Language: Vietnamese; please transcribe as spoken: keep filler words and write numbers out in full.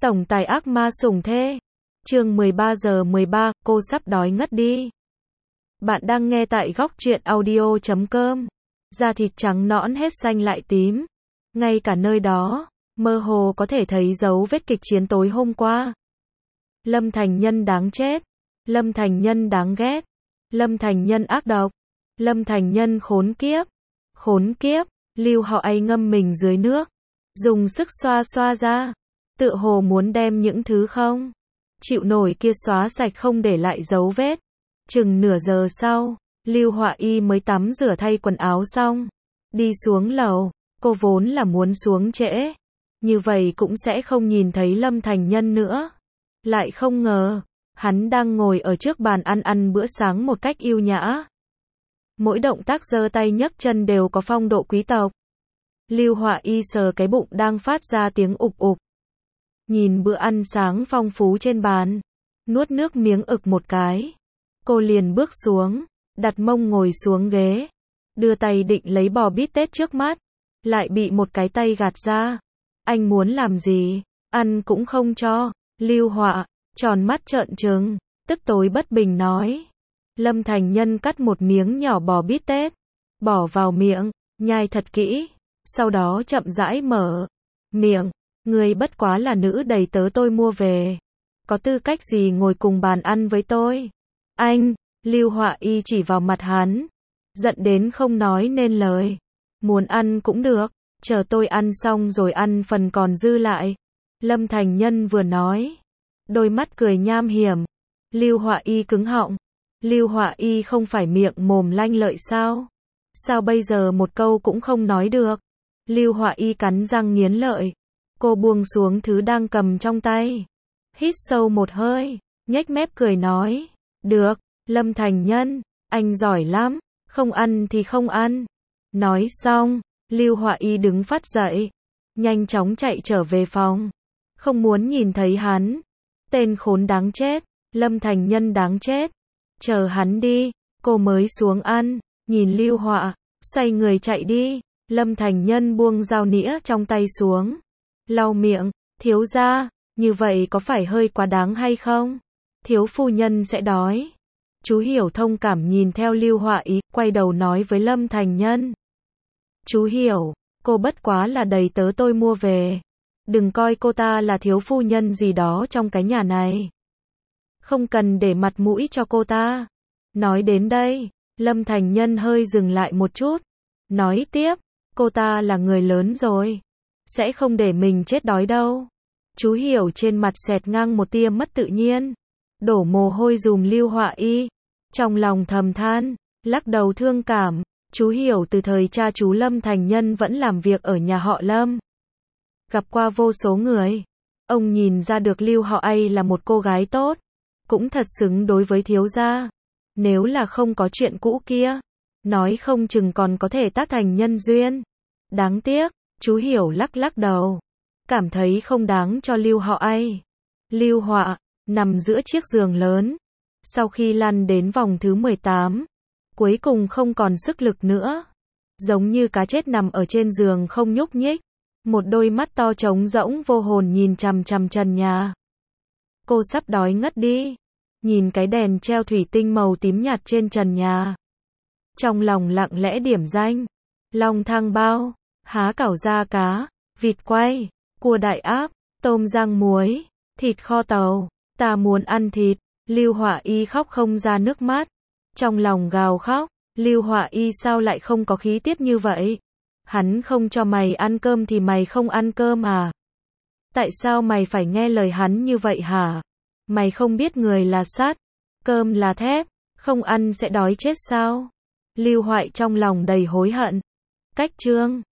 Tổng tài ác ma sủng thê. Chương mười ba giờ mười ba, cô sắp đói ngất đi. Bạn đang nghe tại góc truyện audio chấm com. Da thịt trắng nõn hết xanh lại tím. Ngay cả nơi đó, mơ hồ có thể thấy dấu vết kịch chiến tối hôm qua. Lâm Thành Nhân đáng chết. Lâm Thành Nhân đáng ghét. Lâm Thành Nhân ác độc. Lâm Thành Nhân khốn kiếp. Khốn kiếp. Lưu Họ Ai ngâm mình dưới nước, dùng sức xoa xoa ra, tựa hồ muốn đem những thứ không chịu nổi kia xóa sạch không để lại dấu vết. Chừng nửa giờ sau, Lưu Họa Y mới tắm rửa thay quần áo xong, đi xuống lầu. Cô vốn là muốn xuống trễ, như vậy cũng sẽ không nhìn thấy Lâm Thành Nhân nữa. Lại không ngờ, hắn đang ngồi ở trước bàn ăn ăn bữa sáng một cách yêu nhã. Mỗi động tác giơ tay nhấc chân đều có phong độ quý tộc. Lưu Họa Y sờ cái bụng đang phát ra tiếng ục ục. Nhìn bữa ăn sáng phong phú trên bàn, nuốt nước miếng ực một cái. Cô liền bước xuống, đặt mông ngồi xuống ghế, đưa tay định lấy bò bít tết trước mắt, lại bị một cái tay gạt ra. Anh muốn làm gì? Ăn cũng không cho. Lưu Họa tròn mắt trợn trừng, tức tối bất bình nói. Lâm Thành Nhân cắt một miếng nhỏ bò bít tết, bỏ vào miệng, nhai thật kỹ, sau đó chậm rãi mở miệng. Người bất quá là nữ đầy tớ tôi mua về, có tư cách gì ngồi cùng bàn ăn với tôi? Anh, Lưu Họa Y chỉ vào mặt hắn, giận đến không nói nên lời. Muốn ăn cũng được, chờ tôi ăn xong rồi ăn phần còn dư lại. Lâm Thành Nhân vừa nói, đôi mắt cười nham hiểm. Lưu Họa Y cứng họng. Lưu Họa Y không phải miệng mồm lanh lợi sao? Sao bây giờ một câu cũng không nói được? Lưu Họa Y cắn răng nghiến lợi. Cô buông xuống thứ đang cầm trong tay, hít sâu một hơi, nhếch mép cười nói. Được, Lâm Thành Nhân, anh giỏi lắm, không ăn thì không ăn. Nói xong, Lưu Họa Y đứng phắt dậy, nhanh chóng chạy trở về phòng. Không muốn nhìn thấy hắn. Tên khốn đáng chết, Lâm Thành Nhân đáng chết. Chờ hắn đi, cô mới xuống ăn. Nhìn Lưu Họa, xoay người chạy đi. Lâm Thành Nhân buông dao nĩa trong tay xuống, lau miệng. Thiếu gia, như vậy có phải hơi quá đáng hay không? Thiếu phu nhân sẽ đói. Chú Hiểu thông cảm nhìn theo Lưu Họa Y, quay đầu nói với Lâm Thành Nhân. Chú Hiểu, cô bất quá là đầy tớ tôi mua về. Đừng coi cô ta là thiếu phu nhân gì đó trong cái nhà này. Không cần để mặt mũi cho cô ta. Nói đến đây, Lâm Thành Nhân hơi dừng lại một chút, nói tiếp, cô ta là người lớn rồi, sẽ không để mình chết đói đâu. Chú Hiểu trên mặt xẹt ngang một tia mất tự nhiên, đổ mồ hôi dùm Lưu Họa Y, trong lòng thầm than, lắc đầu thương cảm. Chú Hiểu từ thời cha chú Lâm Thành Nhân vẫn làm việc ở nhà họ Lâm, gặp qua vô số người, ông nhìn ra được Lưu Họ Ai là một cô gái tốt, cũng thật xứng đối với thiếu gia. Nếu là không có chuyện cũ kia, nói không chừng còn có thể tác thành nhân duyên. Đáng tiếc, chú Hiểu lắc lắc đầu, cảm thấy không đáng cho Lưu Họ Ai. Lưu Họa nằm giữa chiếc giường lớn, sau khi lăn đến vòng thứ mười tám, cuối cùng không còn sức lực nữa, giống như cá chết nằm ở trên giường không nhúc nhích, một đôi mắt to trống rỗng vô hồn nhìn chằm chằm trần nhà. Cô sắp đói ngất đi. Nhìn cái đèn treo thủy tinh màu tím nhạt trên trần nhà, trong lòng lặng lẽ điểm danh. Long thang bao, há cảo da cá, vịt quay, cua đại áp, tôm rang muối, thịt kho tàu. Ta muốn ăn thịt. Lưu Họa Y khóc không ra nước mắt, trong lòng gào khóc. Lưu Họa Y sao lại không có khí tiết như vậy? Hắn không cho mày ăn cơm thì mày không ăn cơm à? Tại sao mày phải nghe lời hắn như vậy hả? Mày không biết người là sắt, cơm là thép, không ăn sẽ đói chết sao? Lưu Hoại trong lòng đầy hối hận. Cách chương